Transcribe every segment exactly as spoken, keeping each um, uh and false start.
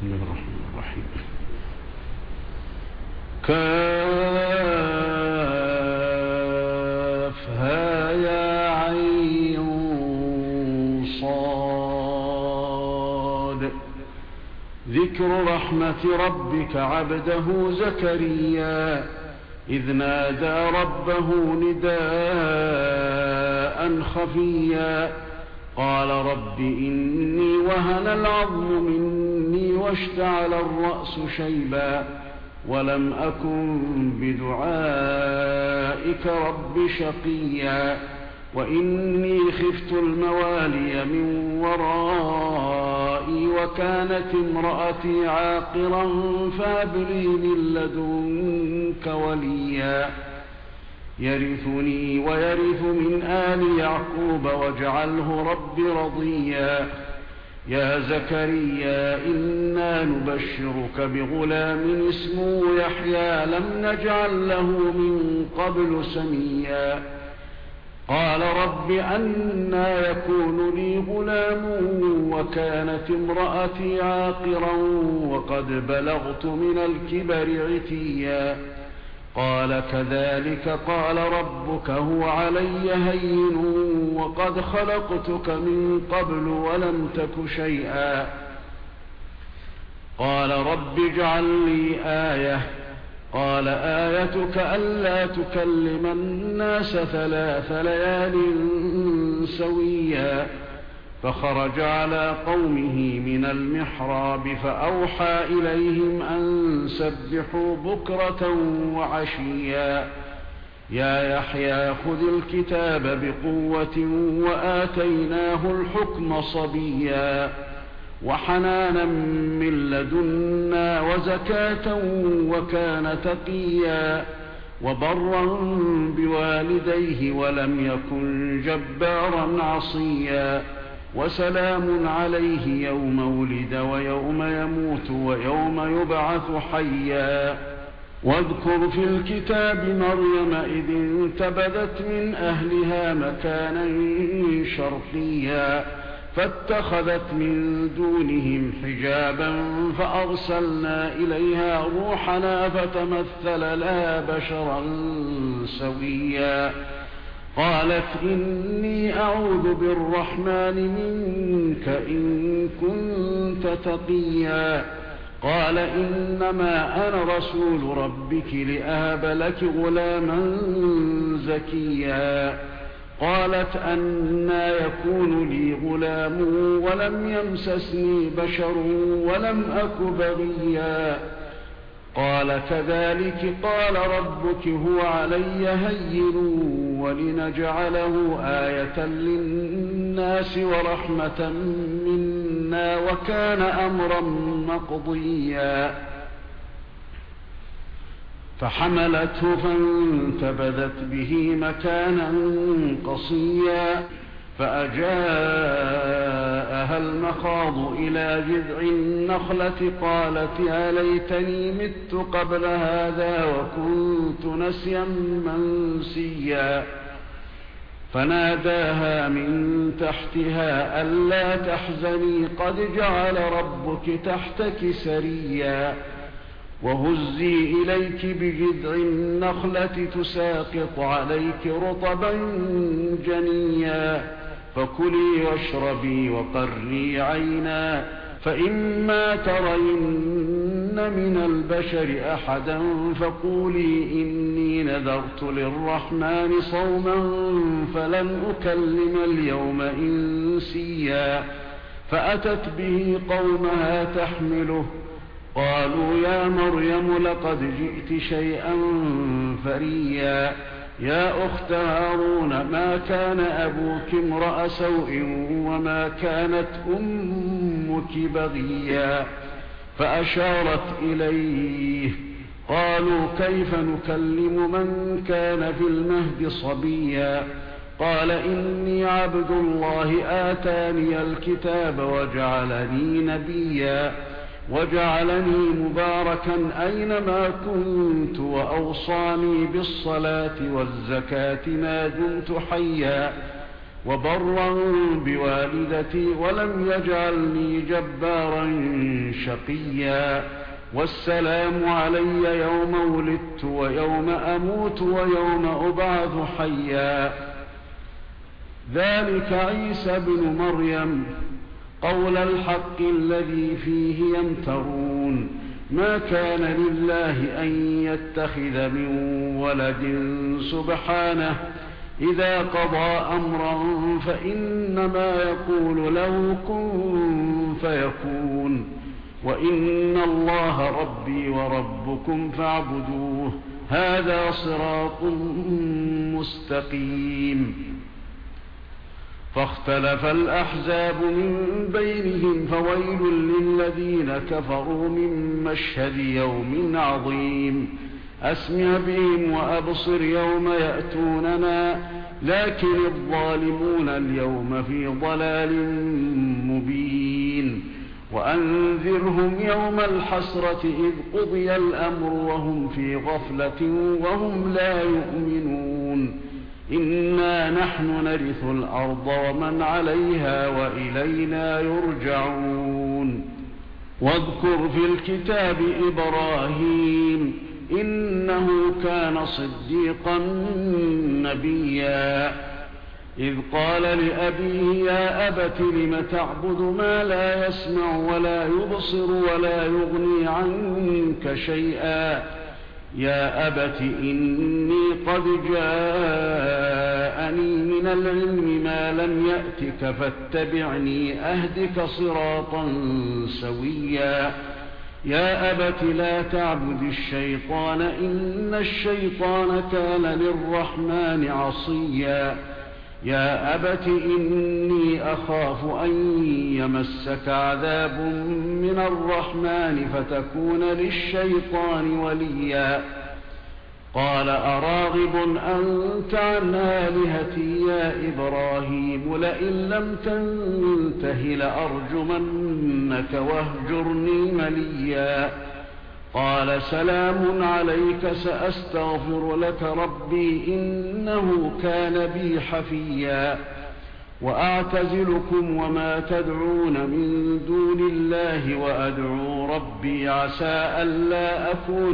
بسم الله الرحمن الرحيم. كافها يا عين صاد. ذكر رحمة ربك عبده زكريا إذ نادى ربه نداء خفيا قال رب إني وهن العظم مني واشتعل الرأس شيبا ولم أكن بدعائك رب شقيا وإني خفت الموالي من ورائي وكانت امرأتي عاقرا فهب لي من لدنك وليا يرثني ويرث من آل يعقوب واجعله رب رضيا يا زكريا إنا نبشرك بغلام اسمه يحيى لم نجعل له من قبل سميا قال رب أنى يكون لي غلام وكانت امرأتي عاقرا وقد بلغت من الكبر عتيا قال كذلك قال ربك هو علي هين وقد خلقتك من قبل ولم تك شيئا قال رب اجعل لي آية قال آيتك ألا تكلم الناس ثلاث ليال سويا فخرج على قومه من المحراب فأوحى إليهم أن سبحوا بكرة وعشيا يا يحيى خذ الكتاب بقوة وآتيناه الحكم صبيا وحنانا من لدنا وزكاة وكان تقيا وبرا بوالديه ولم يكن جبارا عصيا وسلام عليه يوم ولد ويوم يموت ويوم يبعث حيا واذكر في الكتاب مريم إذ انتبذت من أهلها مكانا شرقيا فاتخذت من دونهم حجابا فأرسلنا إليها روحنا فتمثل لها بشرا سويا قالت إني أعوذ بالرحمن منك إن كنت تقيا قال إنما أنا رسول ربك لأهب لك غلاما زكيا قالت أنى يكون لي غلام ولم يمسسني بشر ولم أك بغيا قال كذلك قال ربك هو علي هين ولنجعله آية للناس ورحمة منا وكان أمرا مقضيا فحملته فانتبذت به مكانا قصيا فأجاءها المخاض إلى جذع النخلة قالت يا ليتني مت قبل هذا وكنت نسيا منسيا فناداها من تحتها ألا تحزني قد جعل ربك تحتك سريا وهزي إليك بجذع النخلة تساقط عليك رطبا جنيا فكلي واشربي وقري عينا فإما ترين من البشر أحدا فقولي إني نذرت للرحمن صوما فلن أكلم اليوم إنسيا فأتت به قومها تحمله قالوا يا مريم لقد جئت شيئا فريا يا أخت هارون ما كان أبوك امرأ سوء وما كانت أمك بغيا فأشارت إليه قالوا كيف نكلم من كان في المهد صبيا قال إني عبد الله آتاني الكتاب وجعلني نبيا وجعلني مباركا أينما كنت وأوصاني بالصلاة والزكاة ما دمت حيا وبرا بوالدتي ولم يجعلني جبارا شقيا والسلام علي يوم ولدت ويوم أموت ويوم أبعث حيا. ذلك عيسى بن مريم قول الحق الذي فيه يمترون. ما كان لله أن يتخذ من ولد سبحانه إذا قضى أمرا فإنما يقول له كن فيكون. وإن الله ربي وربكم فاعبدوه هذا صراط مستقيم. فاختلف الأحزاب من بينهم فويل للذين كفروا من مشهد يوم عظيم. أسمع بهم وأبصر يوم يأتوننا لكن الظالمون اليوم في ضلال مبين. وأنذرهم يوم الحسرة إذ قضي الأمر وهم في غفلة وهم لا يؤمنون. إنا نحن نرث الأرض ومن عليها وإلينا يرجعون. واذكر في الكتاب إبراهيم إنه كان صديقا نبيا إذ قال لأبيه يا أبت لم تعبد ما لا يسمع ولا يبصر ولا يغني عنك شيئا يا أبت إني قد جاءني من العلم ما لم يأتك فاتبعني أهدك صراطا سويا يا أبت لا تعبد الشيطان إن الشيطان كان للرحمن عصيا يا أبت إني أخاف أن يمسك عذاب من الرحمن فتكون للشيطان وليا قال أراغب أنت عن آلهتي يا إبراهيم لئن لم تنته لأرجمنك واهجرني مليا قال سلام عليك سأستغفر لك ربي إنه كان بي حفيا وأعتزلكم وما تدعون من دون الله وأدعو ربي عسى ألا أكون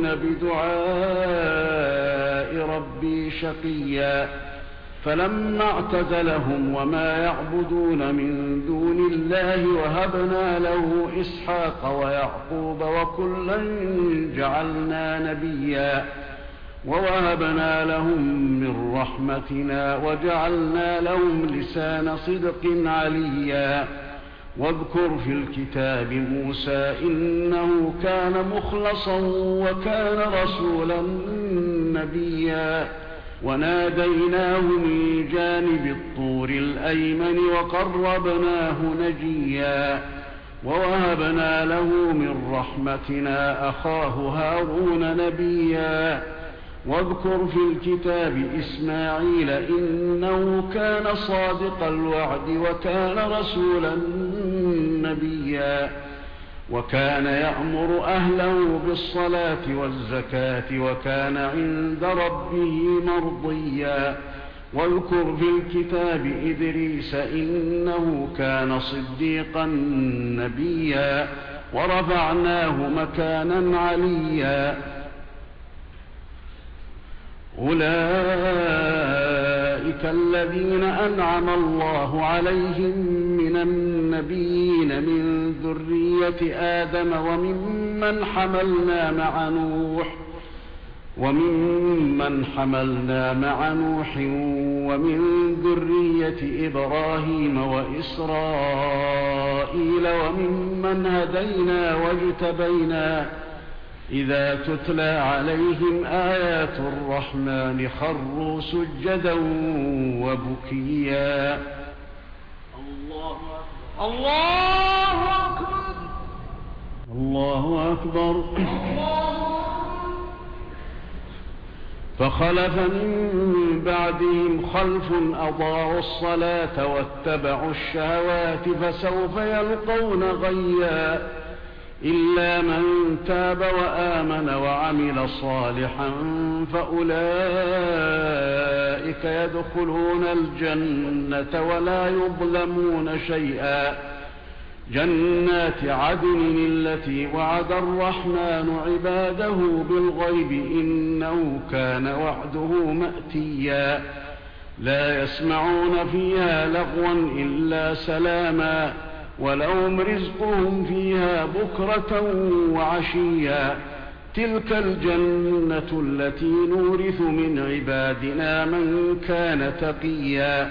بدعاء ربي شقيا فلما اعتزلهم وما يعبدون من دون الله وهبنا له إسحاق ويعقوب وكلا جعلنا نبيا ووهبنا لهم من رحمتنا وجعلنا لهم لسان صدق عليا واذكر في الكتاب موسى إنه كان مخلصا وكان رسولا نبيا وناديناه من جانب الطور الأيمن وقربناه نجيا ووهبنا له من رحمتنا أخاه هارون نبيا واذكر في الكتاب إسماعيل إنه كان صادق الوعد وكان رسولا نبيا وكان يأمر أهله بالصلاة والزكاة وكان عند ربه مرضيا واذكر في الكتاب إدريس إنه كان صديقا نبيا ورفعناه مكانا عليا أولئك الذين أنعم الله عليهم من النبيين من ذرية آدم وممن حملنا مع نوح وممن حملنا مع نوح ومن ذرية إبراهيم وإسرائيل وممن هدينا واجتبينا إذا تتلى عليهم آيات الرحمن خروا سجدا وبكيا الله أكبر الله أكبر فخلف من بعدهم خلف أضاعوا الصلاة واتبعوا الشهوات فسوف يلقون غيا إلا من تاب وآمن وعمل صالحا فأولئك يدخلون الجنة ولا يظلمون شيئا. جنات عدن التي وعد الرحمن عباده بالغيب إنه كان وعده مأتيا. لا يسمعون فيها لغوا إلا سلاما ولهم رزقهم فيها بكرة وعشيا. تلك الجنة التي نورث من عبادنا من كان تقيا.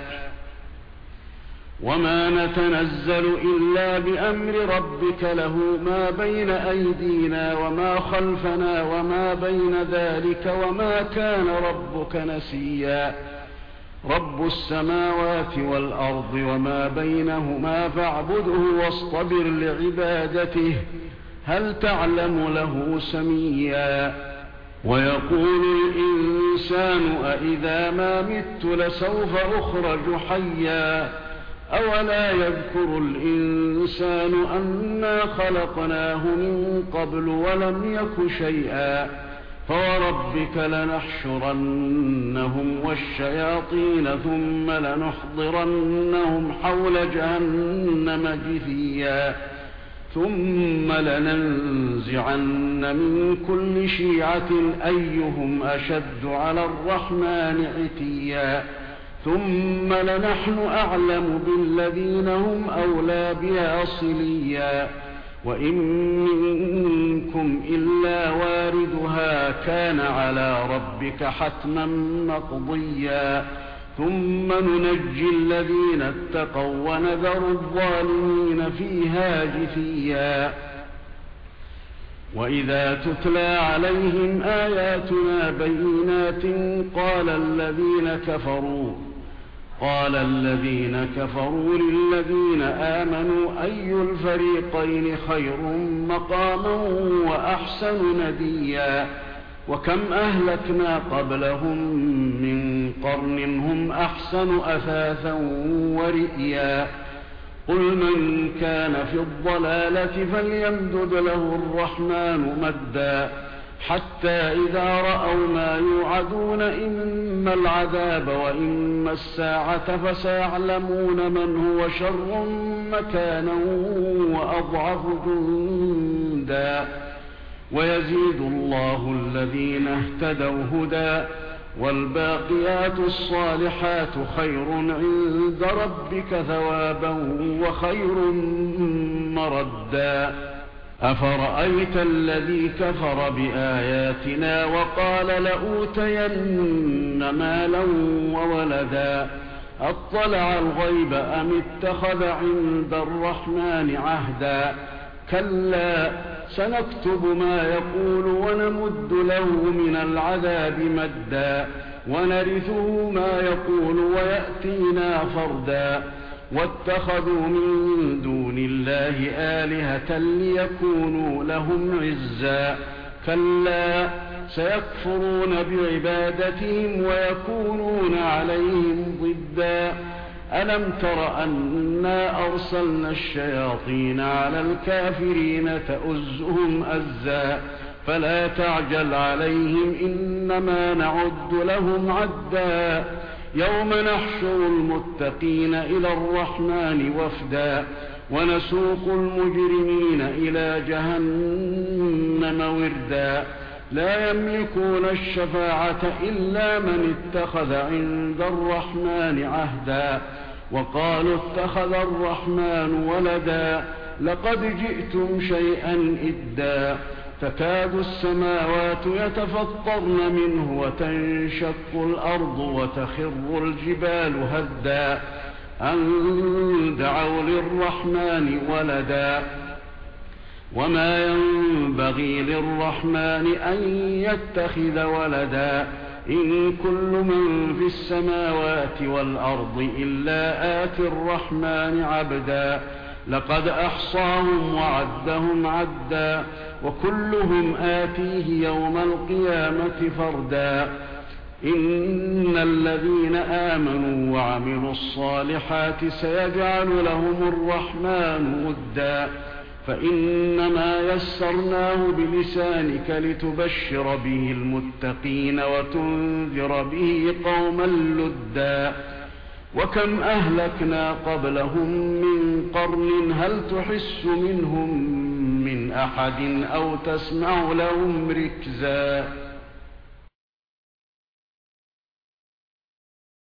وما نتنزل إلا بأمر ربك له ما بين أيدينا وما خلفنا وما بين ذلك وما كان ربك نسيا. رب السماوات والأرض وما بينهما فاعبده واصطبر لعبادته هل تعلم له سميا. ويقول الإنسان أإذا ما مت لسوف أخرج حيا. أولا يذكر الإنسان أنا خلقناه من قبل ولم يك شيئا. فوربك لنحشرنهم والشياطين ثم لنحضرنهم حول جهنم جثيا. ثم لننزعن من كل شيعة أيهم أشد على الرحمن عتيا. ثم لنحن أعلم بالذين هم أولى بها صليا. وإن منكم إلا واردها كان على ربك حتما مقضيا. ثم ننجي الذين اتقوا ونذر الظالمين فيها جثيا. وإذا تتلى عليهم آياتنا بينات قال الذين كفروا قال الذين كفروا للذين آمنوا أي الفريقين خير مقاما وأحسن نديا. وكم أهلكنا قبلهم من قرن هم أحسن أثاثا ورئيا. قل من كان في الضلالة فليمدد له الرحمن مدا حتى إذا رأوا ما يوعدون إما العذاب وإما الساعة فسيعلمون من هو شر مكانا وأضعف جندا. ويزيد الله الذين اهتدوا هدى والباقيات الصالحات خير عند ربك ثوابا وخير مردا. أفرأيت الذي كفر بآياتنا وقال لأوتين مالا وولدا أطلع الغيب أم اتخذ عند الرحمن عهدا. كلا سنكتب ما يقول ونمد له من العذاب مدا ونرثه ما يقول ويأتينا فردا. واتخذوا من دون الله آلهة ليكونوا لهم عزا. كلا سيكفرون بعبادتهم ويكونون عليهم ضدا. ألم تر أنا أرسلنا الشياطين على الكافرين تؤزهم أزا. فلا تعجل عليهم إنما نعد لهم عدا. يوم نحشر المتقين إلى الرحمن وفدا ونسوق المجرمين إلى جهنم وردا. لا يملكون الشفاعة إلا من اتخذ عند الرحمن عهدا. وقالوا اتخذ الرحمن ولدا لقد جئتم شيئا إدا. تكاد السماوات يتفطرن منه وتنشق الأرض وتخر الجبال هدا أن دعوا للرحمن ولدا. وما ينبغي للرحمن أن يتخذ ولدا. إن كل من في السماوات والأرض إلا آتي الرحمن عبدا. لقد أحصاهم وعدهم عدا وكلهم آتيه يوم القيامة فردا. إن الذين آمنوا وعملوا الصالحات سيجعل لهم الرحمن ودا. فإنما يسرناه بلسانك لتبشر به المتقين وتنذر به قوما لدا وكم أهلكنا قبلهم من قرن هل تحس منهم من أحد أو تسمع لهم ركزا